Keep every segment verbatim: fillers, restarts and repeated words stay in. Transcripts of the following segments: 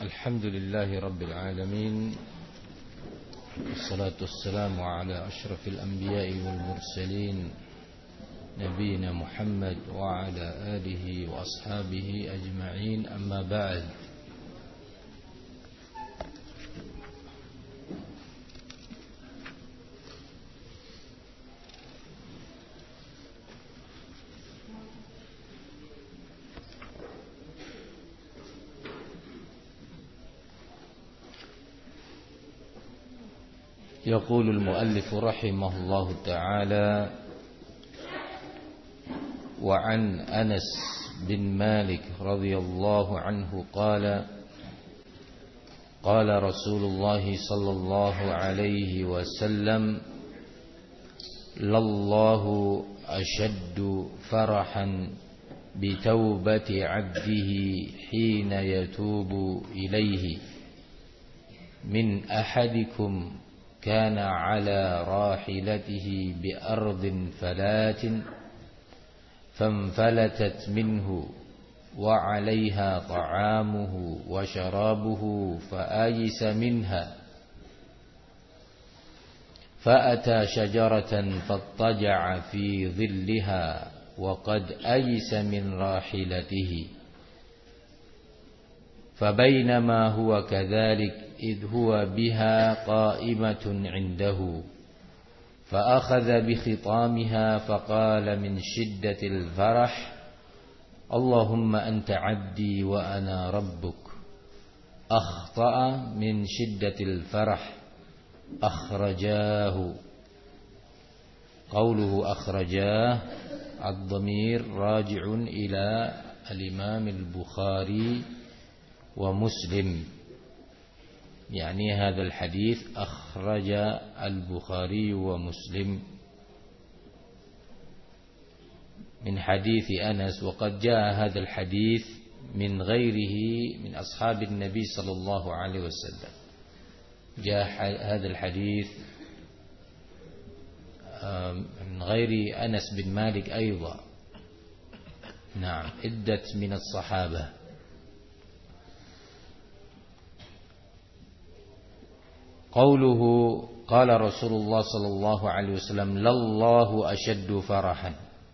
الحمد لله رب العالمين، والصلاة والسلام على أشرف الأنبياء والمرسلين نبينا محمد وعلى آله وأصحابه أجمعين. أما بعد، يقول المؤلف رحمه الله تعالى: وعن أنس بن مالك رضي الله عنه قال: قال رسول الله صلى الله عليه وسلم: لله أشد فرحا بتوبة عبده حين يتوب إليه من أحدكم كان على راحلته بأرض فلات فانفلتت منه وعليها طعامه وشرابه فآيس منها، فأتى شجرة فاضطجع في ظلها وقد آيس من راحلته، فبينما هو كذلك إذ هو بها قائمة عنده، فأخذ بخطامها فقال من شدة الفرح: اللهم أنت عبدي وأنا ربك. أخطأ من شدة الفرح. أخرجاه. قوله أخرجاه الضمير راجع إلى الإمام البخاري ومسلم، يعني هذا الحديث أخرج البخاري ومسلم من حديث أنس، وقد جاء هذا الحديث من غيره من أصحاب النبي صلى الله عليه وسلم. جاء هذا الحديث من غير أنس بن مالك أيضا، نعم، عدة من الصحابة. قوله قال رسول الله صلى الله عليه وسلم: لله أشد فرحا،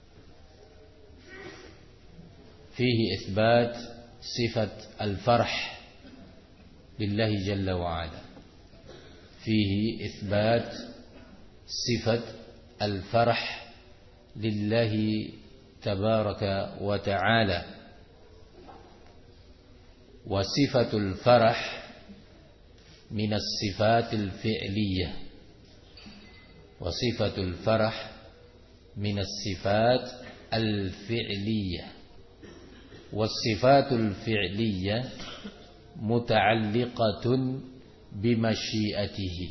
فيه إثبات صفة الفرح لله جل وعلا، فيه إثبات صفة الفرح لله تبارك وتعالى. وصفة الفرح من الصفات الفعلية، وصفة الفرح من الصفات الفعلية، والصفات الفعلية متعلقة بمشيئته،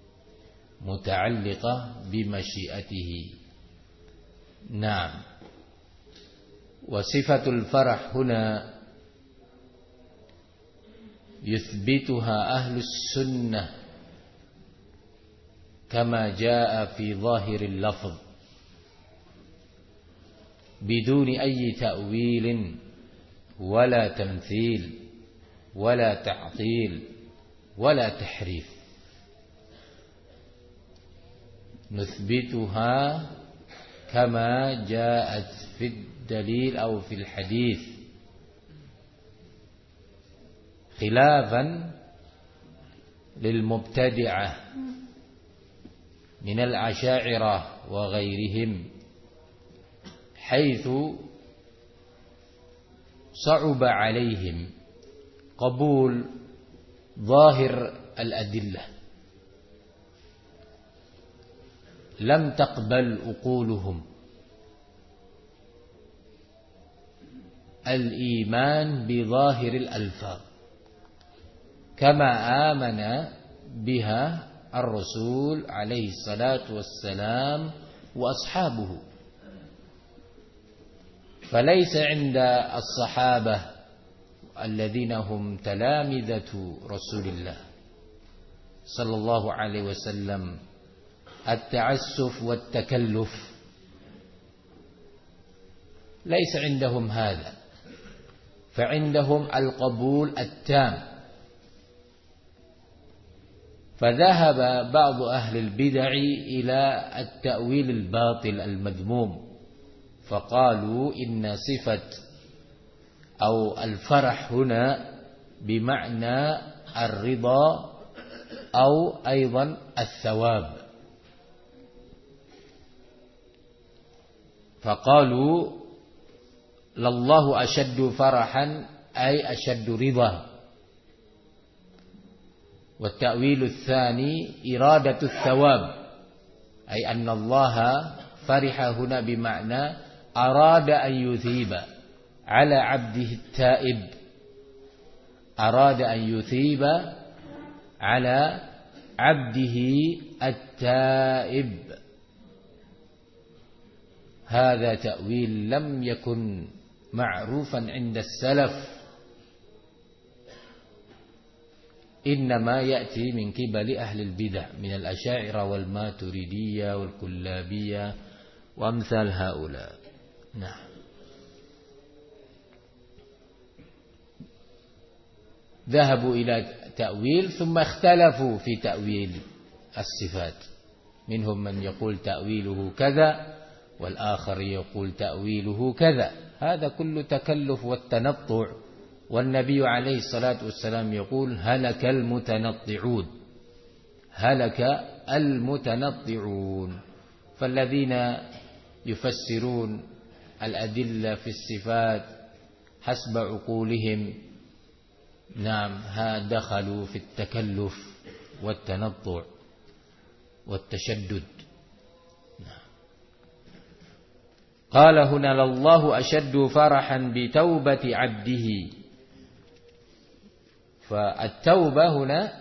متعلقة بمشيئته. نعم. وصفة الفرح هنا يثبتها أهل السنة كما جاء في ظاهر اللفظ بدون أي تأويل ولا تمثيل ولا تعطيل ولا تحريف، نثبتها كما جاءت في الدليل أو في الحديث، خلافا للمبتدعة من الأشاعرة وغيرهم، حيث صعب عليهم قبول ظاهر الأدلة، لم تقبل عقولهم الإيمان بظاهر الألفاظ كما آمن بها الرسول عليه الصلاة والسلام وأصحابه. فليس عند الصحابة الذين هم تلامذة رسول الله صلى الله عليه وسلم التعسف والتكلف، ليس عندهم هذا، فعندهم القبول التام فذهب بعض أهل البدع إلى التأويل الباطل المذموم، فقالوا إن صفة أو الفرح هنا بمعنى الرضا أو أيضا الثواب، فقالوا لله أشد فرحا أي أشد رضا. والتأويل الثاني إرادة الثواب، أي أن الله فرح هنا بمعنى أراد أن يثيب على عبده التائب، أراد أن يثيب على عبده التائب. هذا تأويل لم يكن معروفا عند السلف، إنما يأتي من قبل أهل البدع من الأشاعرة والماتريدية والكلابية وأمثال هؤلاء. نعم. ذهبوا إلى تأويل ثم اختلفوا في تأويل الصفات، منهم من يقول تأويله كذا والآخر يقول تأويله كذا، هذا كله تكلف والتنطع. والنبي عليه الصلاة والسلام يقول هلك المتنطعون، هلك المتنطعون. فالذين يفسرون الأدلة في الصفات حسب عقولهم، نعم، ها دخلوا في التكلف والتنطع والتشدد. قال هنا لله أشد فرحا بتوبة عبده. فالتوبة هنا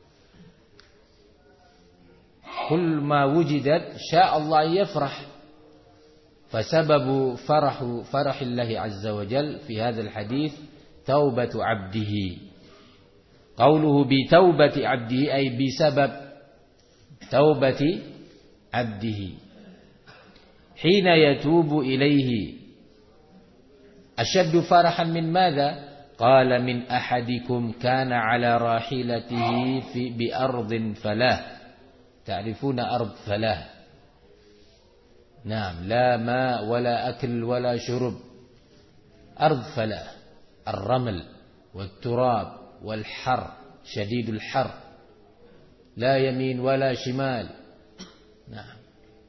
كل ما وجدت شاء الله يفرح، فسبب فرح فرح الله عز وجل في هذا الحديث توبة عبده. قوله بتوبة عبده أي بسبب توبة عبده حين يتوب إليه. أشد فرحا من ماذا؟ قال من أحدكم كان على راحلته في بأرض فلاه. تعرفون أرض فلاه؟ نعم، لا ماء ولا أكل ولا شرب، أرض فلاه، الرمل والتراب والحر، شديد الحر، لا يمين ولا شمال، نعم،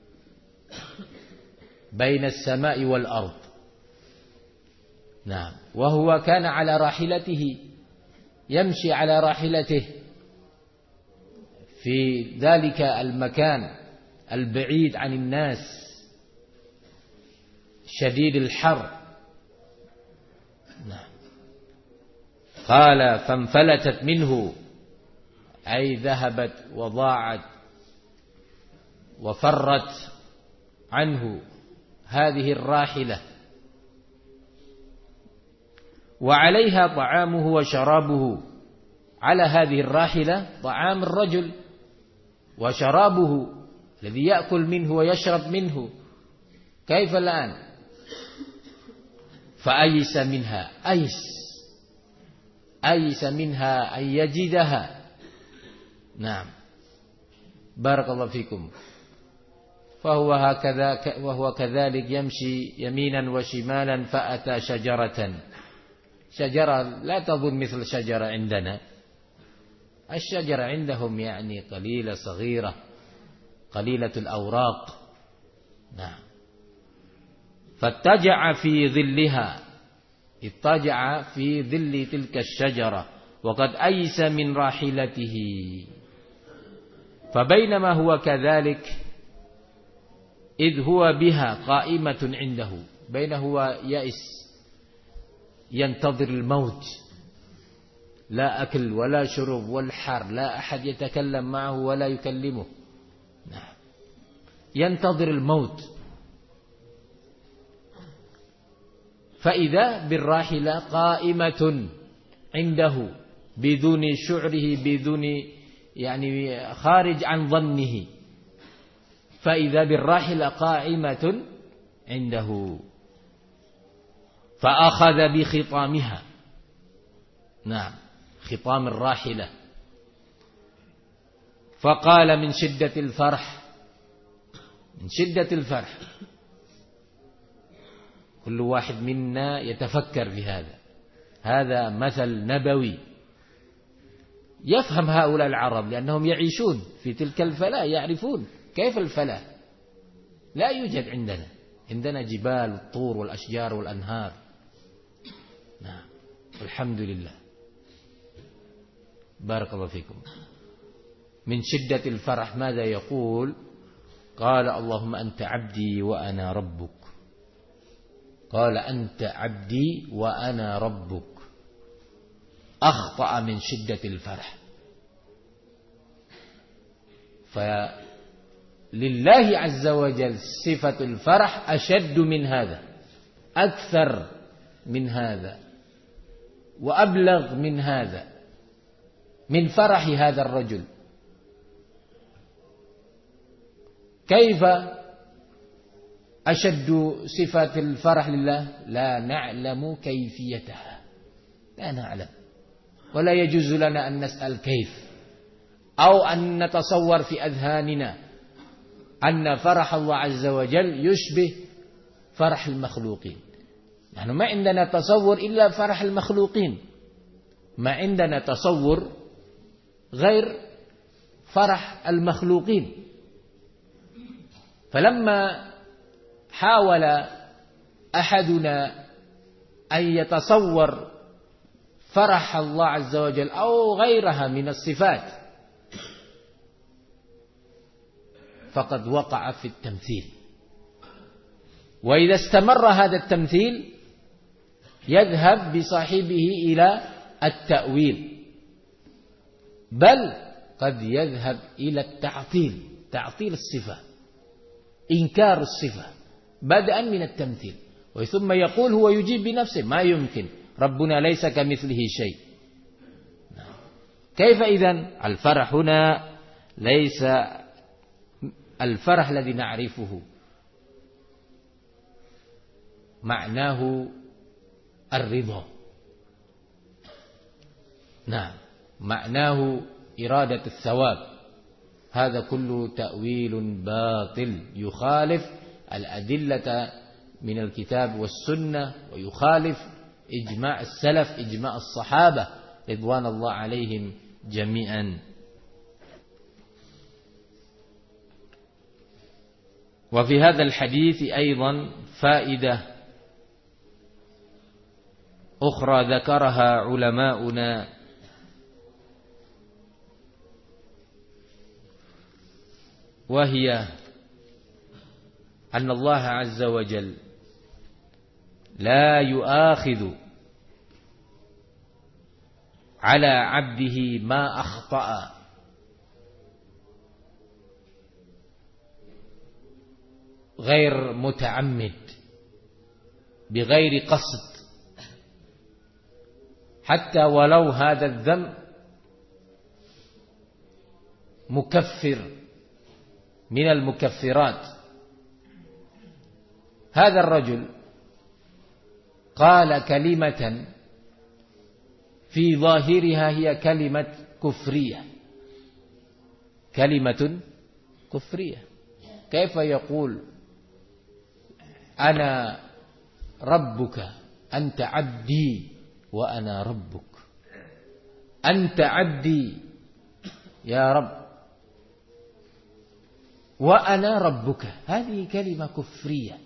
بين السماء والأرض. نعم. وهو كان على راحلته، يمشي على راحلته في ذلك المكان البعيد عن الناس، شديد الحر. نعم. قال فانفلتت منه، أي ذهبت وضاعت وفرت عنه هذه الراحلة، وعليها طعامه وشرابه. على هذه الراحلة طعام الرجل وشرابه الذي يأكل منه ويشرب منه. كيف الآن؟ فأيس منها، أيس أيس منها أن يجدها. نعم، بارك الله فيكم. فهو هكذا وهو كذلك يمشي يمينا وشمالا، فأتى شجرة، شجرة لا تظن مثل شجرة عندنا، الشجرة عندهم يعني قليلة صغيرة قليلة الأوراق. نعم. فاتجع في ظلها، اتجع في ظل تلك الشجرة وقد أيس من راحلته. فبينما هو كذلك إذ هو بها قائمة عنده، بينه هو يئس ينتظر الموت، لا أكل ولا شرب والحر، لا أحد يتكلم معه ولا يكلمه. نعم. ينتظر الموت. فإذا بالراحلة قائمة عنده بدون شعره، بدون يعني خارج عن ظنه، فإذا بالراحلة قائمة عنده، فأخذ بخطامها. نعم، خطام الراحلة، فقال من شدة الفرح، من شدة الفرح. كل واحد منا يتفكر في هذا، هذا مثل نبوي يفهم هؤلاء العرب، لأنهم يعيشون في تلك الفلاة، يعرفون كيف الفلاة. لا يوجد عندنا، عندنا جبال والطور والأشجار والأنهار. نعم، الحمد لله. بارك الله فيكم. من شدة الفرح ماذا يقول؟ قال اللهم أنت عبدي وأنا ربك. قال أنت عبدي وأنا ربك. أخطأ من شدة الفرح. فلله عز وجل صفة الفرح أشد من هذا، أكثر من هذا، وأبلغ من هذا، من فرح هذا الرجل. كيف أشد صفة الفرح لله؟ لا نعلم كيفيتها، لا نعلم، ولا يجوز لنا أن نسأل كيف، أو أن نتصور في أذهاننا أن فرح الله عز وجل يشبه فرح المخلوقين. نحن ما عندنا تصور إلا فرح المخلوقين، ما عندنا تصور غير فرح المخلوقين. فلما حاول أحدنا أن يتصور فرح الله عز وجل أو غيرها من الصفات فقد وقع في التمثيل. وإذا استمر هذا التمثيل يذهب بصاحبه إلى التأويل، بل قد يذهب إلى التعطيل، تعطيل الصفة، إنكار الصفة، بدءا من التمثيل. وثم يقول هو يجيب بنفسه ما يمكن، ربنا ليس كمثله شيء. كيف إذن؟ الفرح هنا ليس الفرح الذي نعرفه، معناه الرضا. نعم، معناه إرادة الثواب. هذا كله تأويل باطل يخالف الأدلة من الكتاب والسنة، ويخالف إجماع السلف، إجماع الصحابة رضوان الله عليهم جميعا. وفي هذا الحديث أيضا فائدة أخرى ذكرها علماؤنا، وهي أن الله عز وجل لا يؤاخذ على عبده ما أخطأ، غير متعمد، بغير قصد، حتى ولو هذا الذنب مكفر من المكفرات. هذا الرجل قال كلمة في ظاهرها هي كلمة كفرية، كلمة كفرية. كيف يقول أنا ربك، أنت عبدي وأنا ربك، أنت عبدي يا رب وأنا ربك؟ هذه كلمة كفرية.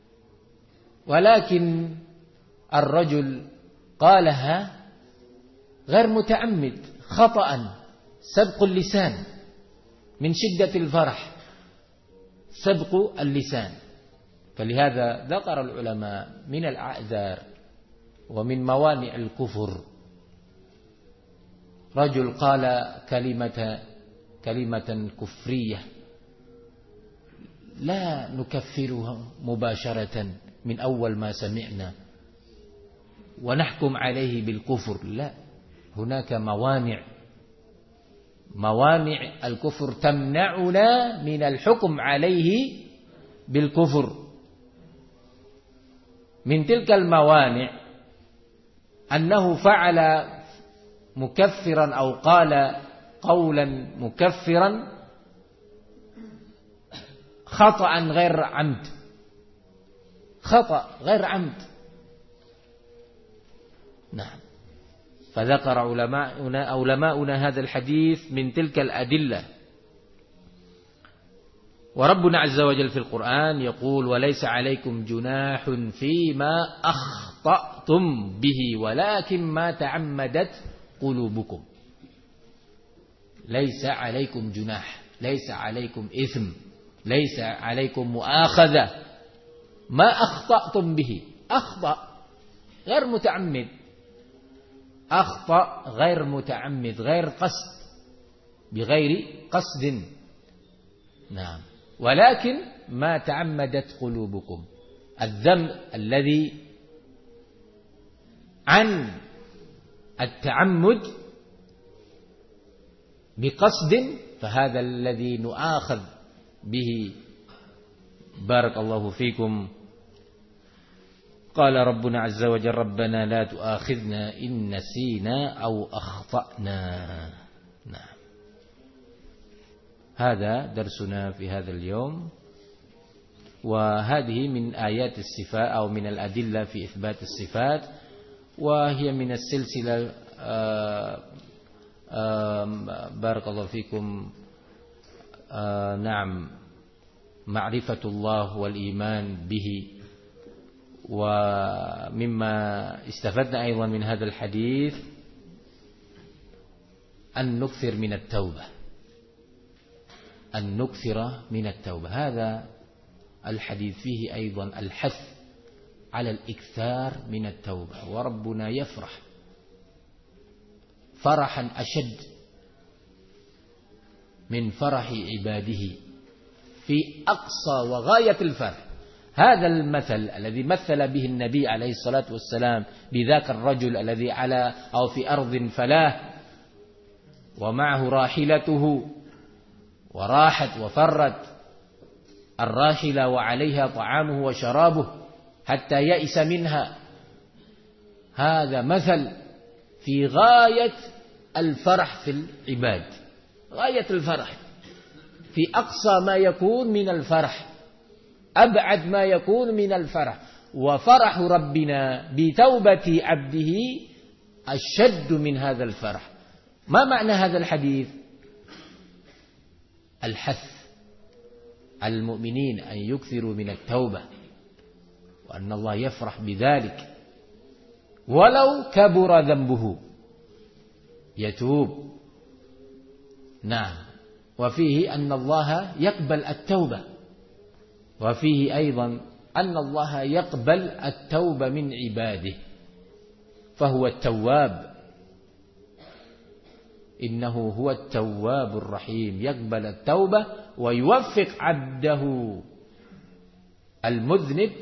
ولكن الرجل قالها غير متعمد، خطأ، سبق اللسان، من شدة الفرح سبق اللسان. فلهذا ذكر العلماء من الأعذار ومن موانع الكفر رجل قال كلمة كلمة كفرية لا نكفرها مباشرة من أول ما سمعنا ونحكم عليه بالكفر، لا، هناك موانع، موانع الكفر تمنعنا من الحكم عليه بالكفر. من تلك الموانع أنه فعل مكفرا أو قال قولا مكفرا خطأ غير عمد، خطأ غير عمد. نعم. فذكر علماؤنا علماؤنا هذا الحديث من تلك الأدلة. وربنا عز وجل في القرآن يقول: وليس عليكم جناح فيما أخطأتم به ولكن ما تعمدت قلوبكم. ليس عليكم جناح، ليس عليكم إثم، ليس عليكم مؤاخذة. ما أخطأتم به، أخطأ غير متعمد، أخطأ غير متعمد، غير قصد، بغير قصد. نعم. ولكن ما تعمدت قلوبكم، الذنب الذي عن التعمد بقصد فهذا الذي نؤاخذ به. بارك الله فيكم. قال ربنا عز وجل: ربنا لا تؤاخذنا إن نسينا أو أخطأنا. نعم. هذا درسنا في هذا اليوم، وهذه من آيات الصفات أو من الأدلة في إثبات الصفات، وهي من السلسلة آآ آآ بارك الله فيكم. نعم، معرفة الله والإيمان به. ومما استفدنا أيضا من هذا الحديث أن نكثر من التوبة، أن نكثر من التوبة. هذا الحديث فيه أيضا الحث على الإكثار من التوبة. وربنا يفرح فرحا أشد من فرح عباده في أقصى وغاية الفرح. هذا المثل الذي مثل به النبي عليه الصلاة والسلام بذاك الرجل الذي على أو في أرض فلاة ومعه راحلته وراحت وفرت الراحلة وعليها طعامه وشرابه حتى يئس منها. هذا مثل في غاية الفرح في العباد، غاية الفرح، في أقصى ما يكون من الفرح، أبعد ما يكون من الفرح. وفرح ربنا بتوبة عبده أشد من هذا الفرح. ما معنى هذا الحديث؟ الحث على المؤمنين أن يكثروا من التوبة، وأن الله يفرح بذلك ولو كبر ذنبه يتوب. نعم. وفيه أن الله يقبل التوبة، وفيه أيضا أن الله يقبل التوبة من عباده، فهو التواب، إنه هو التواب الرحيم، يقبل التوبة ويوفق عبده المذنب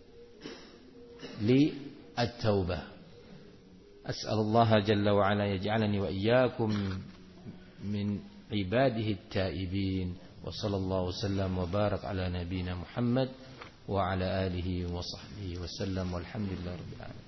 للتوبة. أسأل الله جل وعلا يجعلني وإياكم من عباده التائبين. وصلى الله وسلم وبارك على نبينا محمد وعلى آله وصحبه وسلم، والحمد لله رب العالمين.